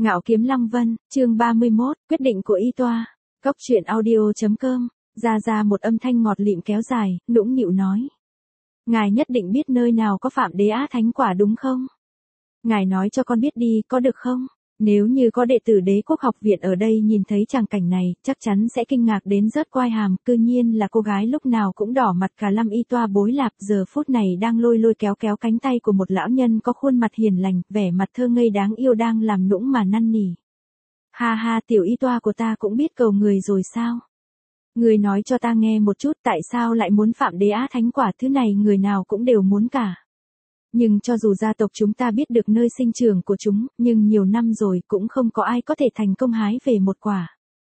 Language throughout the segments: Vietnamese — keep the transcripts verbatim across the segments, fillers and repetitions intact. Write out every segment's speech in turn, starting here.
Ngạo Kiếm Lăng Vân, chương ba mươi mốt, quyết định của Y Toa. Cốc truyện audio chấm com, ra ra một âm thanh ngọt lịm kéo dài, nũng nịu nói. Ngài nhất định biết nơi nào có Phạm Đế Á Thánh Quả đúng không? Ngài nói cho con biết đi, có được không? Nếu như có đệ tử Đế Quốc học viện ở đây nhìn thấy tràng cảnh này, chắc chắn sẽ kinh ngạc đến rớt quai hàm, cư nhiên là cô gái lúc nào cũng đỏ mặt cả lâm Y Toa bối lạp giờ phút này đang lôi lôi kéo kéo cánh tay của một lão nhân có khuôn mặt hiền lành, vẻ mặt thơ ngây đáng yêu đang làm nũng mà năn nỉ. Ha ha, tiểu Y Toa của ta cũng biết cầu người rồi sao? Người nói cho ta nghe một chút tại sao lại muốn Phạm Đế Á Thánh Quả, thứ này người nào cũng đều muốn cả. Nhưng cho dù gia tộc chúng ta biết được nơi sinh trưởng của chúng, nhưng nhiều năm rồi cũng không có ai có thể thành công hái về một quả.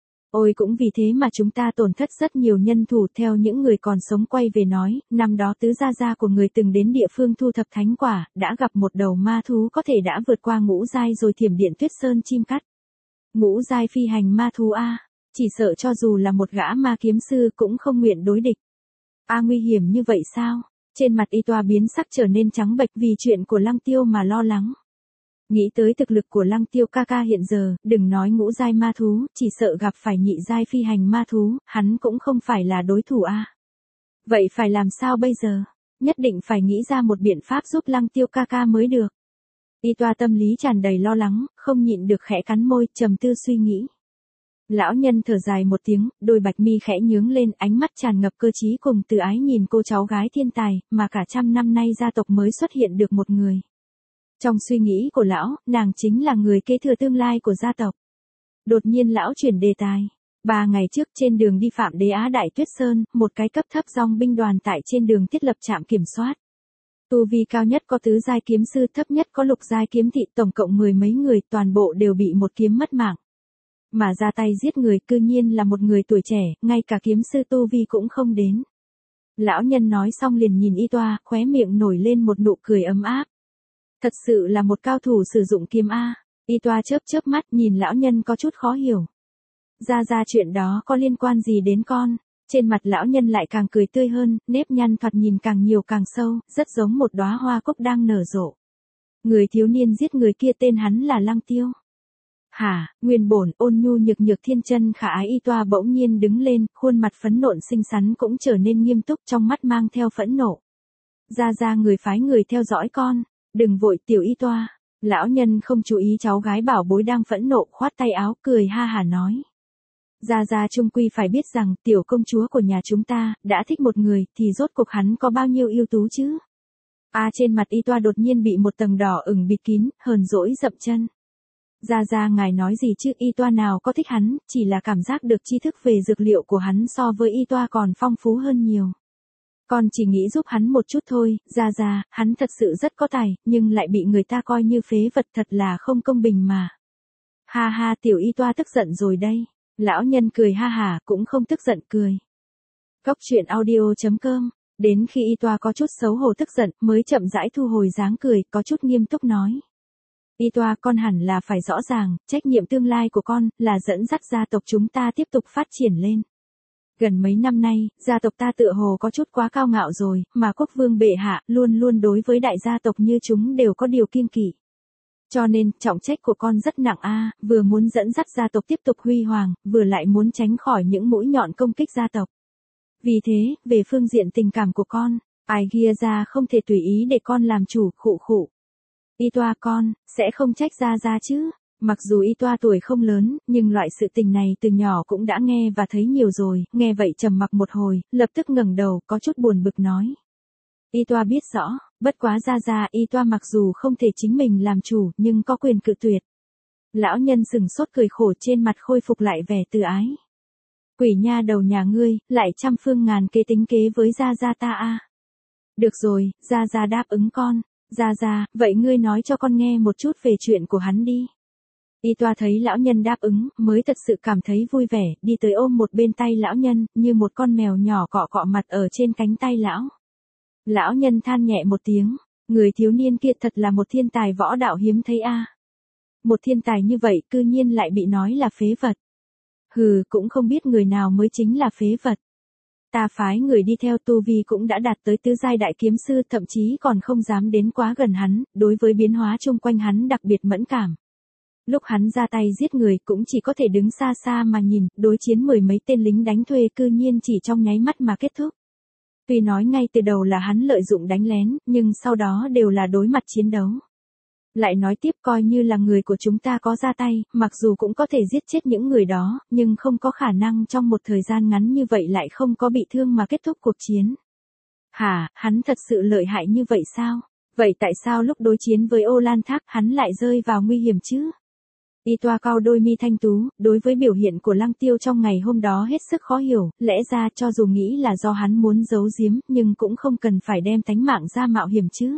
Ôi cũng vì thế mà chúng ta tổn thất rất nhiều nhân thủ. Theo những người còn sống quay về nói, năm đó tứ gia gia của người từng đến địa phương thu thập thánh quả, đã gặp một đầu ma thú có thể đã vượt qua ngũ giai rồi thiểm điện tuyết sơn chim cắt. Ngũ giai phi hành ma thú A, chỉ sợ cho dù là một gã ma kiếm sư cũng không nguyện đối địch. A, nguy hiểm như vậy sao? Trên mặt Y Toa biến sắc trở nên trắng bệch vì chuyện của Lăng Tiêu mà lo lắng. Nghĩ tới thực lực của Lăng Tiêu ca ca hiện giờ, đừng nói ngũ giai ma thú, chỉ sợ gặp phải nhị giai phi hành ma thú, hắn cũng không phải là đối thủ a. Vậy phải làm sao bây giờ? Nhất định phải nghĩ ra một biện pháp giúp Lăng Tiêu ca ca mới được. Y Toa tâm lý tràn đầy lo lắng, không nhịn được khẽ cắn môi, trầm tư suy nghĩ. Lão nhân thở dài một tiếng, đôi bạch mi khẽ nhướng lên, ánh mắt tràn ngập cơ trí cùng từ ái nhìn cô cháu gái thiên tài, mà cả trăm năm nay gia tộc mới xuất hiện được một người. Trong suy nghĩ của lão, nàng chính là người kế thừa tương lai của gia tộc. Đột nhiên lão chuyển đề tài. Ba ngày trước trên đường đi Phạm Đế Á Đại Tuyết Sơn, một cái cấp thấp dòng binh đoàn tại trên đường thiết lập trạm kiểm soát. Tu vi cao nhất có tứ giai kiếm sư, thấp nhất có lục giai kiếm thị, tổng cộng mười mấy người, toàn bộ đều bị một kiếm mất mạng. Mà ra tay giết người cư nhiên là một người tuổi trẻ, ngay cả kiếm sư tu vi cũng không đến. Lão nhân nói xong liền nhìn Y Toa, khóe miệng nổi lên một nụ cười ấm áp. Thật sự là một cao thủ sử dụng kiếm A. Y Toa chớp chớp mắt nhìn lão nhân có chút khó hiểu. Ra ra chuyện đó có liên quan gì đến con? Trên mặt lão nhân lại càng cười tươi hơn, nếp nhăn thoạt nhìn càng nhiều càng sâu, rất giống một đóa hoa cúc đang nở rộ. Người thiếu niên giết người kia tên hắn là Lăng Tiêu. Hả, nguyên bổn ôn nhu nhược nhược thiên chân khả ái Y Toa bỗng nhiên đứng lên, khuôn mặt phấn nộn xinh xắn cũng trở nên nghiêm túc, trong mắt mang theo phẫn nộ. Ra ra người phái người theo dõi con, đừng vội tiểu Y Toa. Lão nhân không chú ý cháu gái bảo bối đang phẫn nộ, khoát tay áo cười ha hả nói. Ra ra chung quy phải biết rằng tiểu công chúa của nhà chúng ta đã thích một người thì rốt cuộc hắn có bao nhiêu ưu tú chứ. A, trên mặt Y Toa đột nhiên bị một tầng đỏ ửng bịt kín, hờn dỗi dậm chân. Ra ra ngài nói gì chứ, Y Toa nào có thích hắn, chỉ là cảm giác được tri thức về dược liệu của hắn so với Y Toa còn phong phú hơn nhiều. Con chỉ nghĩ giúp hắn một chút thôi, ra ra, hắn thật sự rất có tài, nhưng lại bị người ta coi như phế vật, thật là không công bình mà. Ha ha, tiểu Y Toa tức giận rồi đây. Lão nhân cười ha hả, cũng không tức giận cười. Cốc truyện audio chấm com, đến khi Y Toa có chút xấu hổ tức giận, mới chậm rãi thu hồi dáng cười, có chút nghiêm túc nói. Y Toa, con hẳn là phải rõ ràng, trách nhiệm tương lai của con, là dẫn dắt gia tộc chúng ta tiếp tục phát triển lên. Gần mấy năm nay, gia tộc ta tựa hồ có chút quá cao ngạo rồi, mà quốc vương bệ hạ, luôn luôn đối với đại gia tộc như chúng đều có điều kiêng kỵ. Cho nên, trọng trách của con rất nặng a, vừa muốn dẫn dắt gia tộc tiếp tục huy hoàng, vừa lại muốn tránh khỏi những mũi nhọn công kích gia tộc. Vì thế, về phương diện tình cảm của con, ai kia ra không thể tùy ý để con làm chủ, khụ khụ. Y Toa con, sẽ không trách ra ra chứ. Mặc dù Y Toa tuổi không lớn, nhưng loại sự tình này từ nhỏ cũng đã nghe và thấy nhiều rồi, nghe vậy trầm mặc một hồi, lập tức ngẩng đầu, có chút buồn bực nói. Y Toa biết rõ, bất quá ra ra, Y Toa mặc dù không thể chính mình làm chủ, nhưng có quyền cự tuyệt. Lão nhân sừng sốt cười khổ, trên mặt khôi phục lại vẻ từ ái. Quỷ nha đầu nhà ngươi, lại trăm phương ngàn kế tính kế với ra ra ta a. Được rồi, ra ra đáp ứng con. Ra ra, vậy ngươi nói cho con nghe một chút về chuyện của hắn đi. Y Toa thấy lão nhân đáp ứng, mới thật sự cảm thấy vui vẻ, đi tới ôm một bên tay lão nhân, như một con mèo nhỏ cọ cọ mặt ở trên cánh tay lão. Lão nhân than nhẹ một tiếng, người thiếu niên kia thật là một thiên tài võ đạo hiếm thấy a. Một thiên tài như vậy cư nhiên lại bị nói là phế vật. Hừ, cũng không biết người nào mới chính là phế vật. Ta phái người đi theo, tu vi cũng đã đạt tới tứ giai đại kiếm sư, thậm chí còn không dám đến quá gần hắn, đối với biến hóa chung quanh hắn đặc biệt mẫn cảm. Lúc hắn ra tay giết người cũng chỉ có thể đứng xa xa mà nhìn, đối chiến mười mấy tên lính đánh thuê cư nhiên chỉ trong nháy mắt mà kết thúc. Tuy nói ngay từ đầu là hắn lợi dụng đánh lén, nhưng sau đó đều là đối mặt chiến đấu. Lại nói tiếp coi như là người của chúng ta có ra tay, mặc dù cũng có thể giết chết những người đó, nhưng không có khả năng trong một thời gian ngắn như vậy lại không có bị thương mà kết thúc cuộc chiến. Hả, hắn thật sự lợi hại như vậy sao? Vậy tại sao lúc đối chiến với Ô Lan Thác hắn lại rơi vào nguy hiểm chứ? Y Toa cau đôi mi thanh tú, đối với biểu hiện của Lăng Tiêu trong ngày hôm đó hết sức khó hiểu, lẽ ra cho dù nghĩ là do hắn muốn giấu giếm, nhưng cũng không cần phải đem tánh mạng ra mạo hiểm chứ.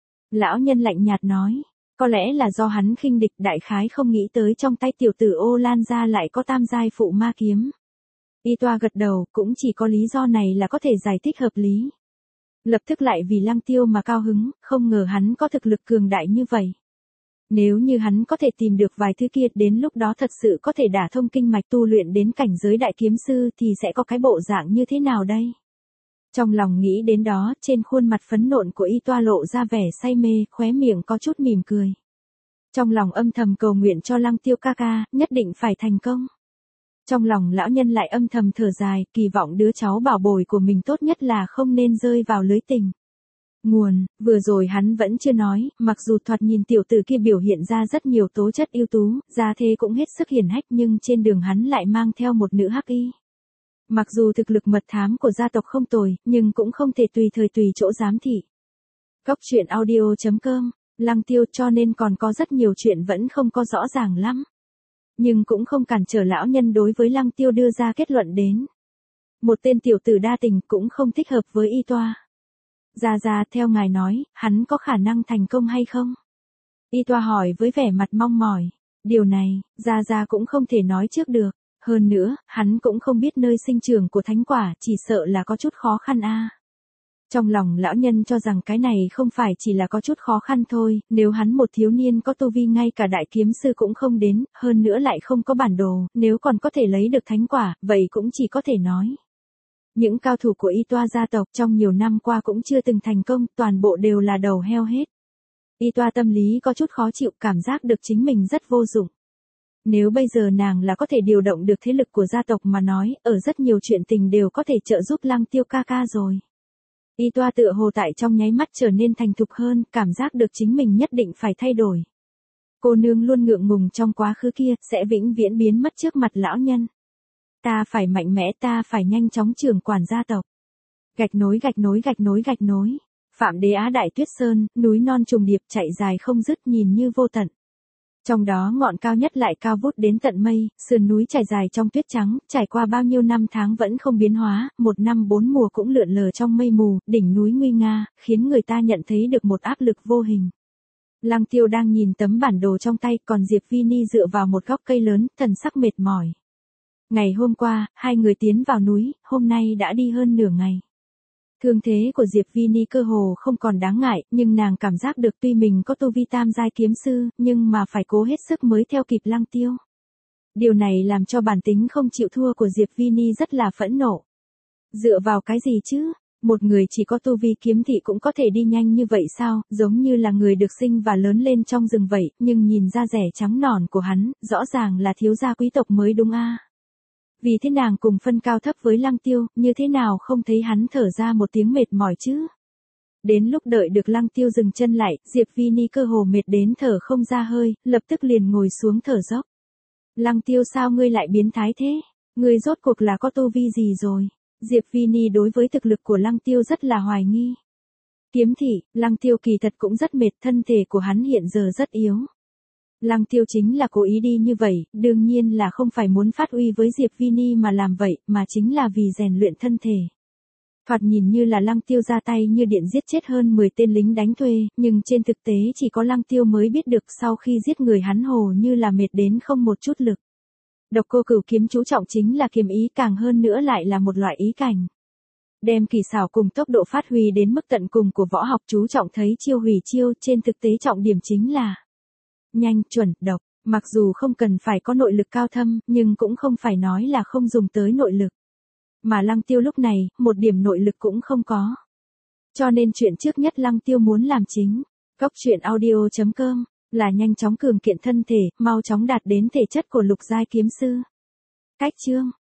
Lão nhân lạnh nhạt nói, có lẽ là do hắn khinh địch, đại khái không nghĩ tới trong tay tiểu tử Ô Lan gia lại có tam giai phụ ma kiếm. Y Toa gật đầu, cũng chỉ có lý do này là có thể giải thích hợp lý. Lập tức lại vì Lăng Tiêu mà cao hứng, không ngờ hắn có thực lực cường đại như vậy. Nếu như hắn có thể tìm được vài thứ kia, đến lúc đó thật sự có thể đả thông kinh mạch tu luyện đến cảnh giới đại kiếm sư thì sẽ có cái bộ dạng như thế nào đây? Trong lòng nghĩ đến đó, trên khuôn mặt phấn nộn của Y Toa lộ ra vẻ say mê, khóe miệng có chút mỉm cười. Trong lòng âm thầm cầu nguyện cho Lăng Tiêu ca ca, nhất định phải thành công. Trong lòng lão nhân lại âm thầm thở dài, kỳ vọng đứa cháu bảo bối của mình tốt nhất là không nên rơi vào lưới tình. Nguồn, vừa rồi hắn vẫn chưa nói, mặc dù thoạt nhìn tiểu tử kia biểu hiện ra rất nhiều tố chất ưu tú, gia thế cũng hết sức hiển hách, nhưng trên đường hắn lại mang theo một nữ hắc y. Mặc dù thực lực mật thám của gia tộc không tồi, nhưng cũng không thể tùy thời tùy chỗ giám thị. Cốc truyện audio chấm com, Lăng Tiêu, cho nên còn có rất nhiều chuyện vẫn không có rõ ràng lắm. Nhưng cũng không cản trở lão nhân đối với Lăng Tiêu đưa ra kết luận đến. Một tên tiểu tử đa tình cũng không thích hợp với Y Toa. Gia Gia, theo ngài nói, hắn có khả năng thành công hay không? Y Toa hỏi với vẻ mặt mong mỏi. Điều này, Gia Gia cũng không thể nói trước được. Hơn nữa, hắn cũng không biết nơi sinh trưởng của thánh quả, chỉ sợ là có chút khó khăn a. Trong lòng lão nhân cho rằng cái này không phải chỉ là có chút khó khăn thôi, nếu hắn một thiếu niên có tu vi ngay cả đại kiếm sư cũng không đến, hơn nữa lại không có bản đồ, nếu còn có thể lấy được thánh quả, vậy cũng chỉ có thể nói. Những cao thủ của Y Toa gia tộc trong nhiều năm qua cũng chưa từng thành công, toàn bộ đều là đầu heo hết. Y Toa tâm lý có chút khó chịu, cảm giác được chính mình rất vô dụng. Nếu bây giờ nàng là có thể điều động được thế lực của gia tộc mà nói, ở rất nhiều chuyện tình đều có thể trợ giúp Lăng Tiêu ca ca rồi. Y Toa tựa hồ tại trong nháy mắt trở nên thành thục hơn, cảm giác được chính mình nhất định phải thay đổi. Cô nương luôn ngượng ngùng trong quá khứ kia, sẽ vĩnh viễn biến mất trước mặt lão nhân. Ta phải mạnh mẽ, ta phải nhanh chóng trưởng quản gia tộc. Gạch nối gạch nối gạch nối gạch nối. Phạm Đế Á Đại Tuyết Sơn, núi non trùng điệp chạy dài không dứt nhìn như vô tận. Trong đó ngọn cao nhất lại cao vút đến tận mây, sườn núi trải dài trong tuyết trắng, trải qua bao nhiêu năm tháng vẫn không biến hóa, một năm bốn mùa cũng lượn lờ trong mây mù, đỉnh núi nguy nga, khiến người ta nhận thấy được một áp lực vô hình. Lăng Tiêu đang nhìn tấm bản đồ trong tay, còn Diệp Vini dựa vào một gốc cây lớn, thần sắc mệt mỏi. Ngày hôm qua, hai người tiến vào núi, hôm nay đã đi hơn nửa ngày. Thương thế của Diệp Vini cơ hồ không còn đáng ngại, nhưng nàng cảm giác được tuy mình có tu vi tam giai kiếm sư, nhưng mà phải cố hết sức mới theo kịp Lăng Tiêu. Điều này làm cho bản tính không chịu thua của Diệp Vini rất là phẫn nộ. Dựa vào cái gì chứ? Một người chỉ có tu vi kiếm thị cũng có thể đi nhanh như vậy sao, giống như là người được sinh và lớn lên trong rừng vậy, nhưng nhìn da rẻ trắng nõn của hắn, rõ ràng là thiếu gia quý tộc mới đúng a. Vì thế nàng cùng phân cao thấp với Lăng Tiêu, như thế nào không thấy hắn thở ra một tiếng mệt mỏi chứ? Đến lúc đợi được Lăng Tiêu dừng chân lại, Diệp Vini cơ hồ mệt đến thở không ra hơi, lập tức liền ngồi xuống thở dốc. Lăng Tiêu, sao ngươi lại biến thái thế? Ngươi rốt cuộc là có tu vi gì rồi? Diệp Vini đối với thực lực của Lăng Tiêu rất là hoài nghi. Kiếm thị, Lăng Tiêu kỳ thật cũng rất mệt, thân thể của hắn hiện giờ rất yếu. Lăng Tiêu chính là cố ý đi như vậy, đương nhiên là không phải muốn phát uy với Diệp Vini mà làm vậy, mà chính là vì rèn luyện thân thể. Thoạt nhìn như là Lăng Tiêu ra tay như điện giết chết hơn mười tên lính đánh thuê, nhưng trên thực tế chỉ có Lăng Tiêu mới biết được sau khi giết người hắn hồ như là mệt đến không một chút lực. Độc Cô Cửu kiếm chú trọng chính là kiếm ý, càng hơn nữa lại là một loại ý cảnh. Đem kỳ xảo cùng tốc độ phát huy đến mức tận cùng của võ học, chú trọng thấy chiêu hủy chiêu, trên thực tế trọng điểm chính là nhanh, chuẩn, độc. Mặc dù không cần phải có nội lực cao thâm, nhưng cũng không phải nói là không dùng tới nội lực. Mà Lăng Tiêu lúc này, một điểm nội lực cũng không có. Cho nên chuyện trước nhất Lăng Tiêu muốn làm chính. Cốc truyện audio chấm com là nhanh chóng cường kiện thân thể, mau chóng đạt đến thể chất của lục giai kiếm sư. Cách chương